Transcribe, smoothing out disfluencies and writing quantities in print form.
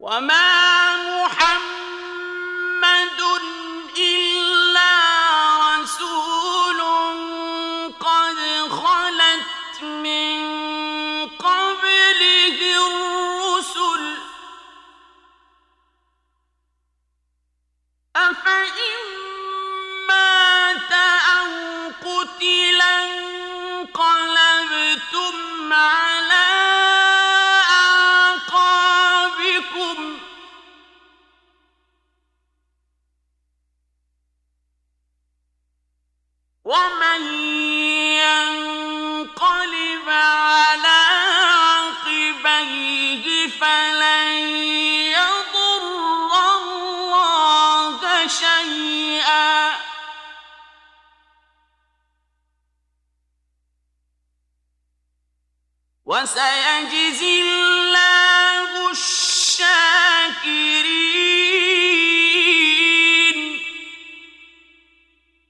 وما محمد إلا رسول قد خلت من قبله الرسل أفإن مات أو قتلا انقلبتم على أعقابكم ومن ينقلب على عقبيه فلن يضر الله شيئا وسيجزي الله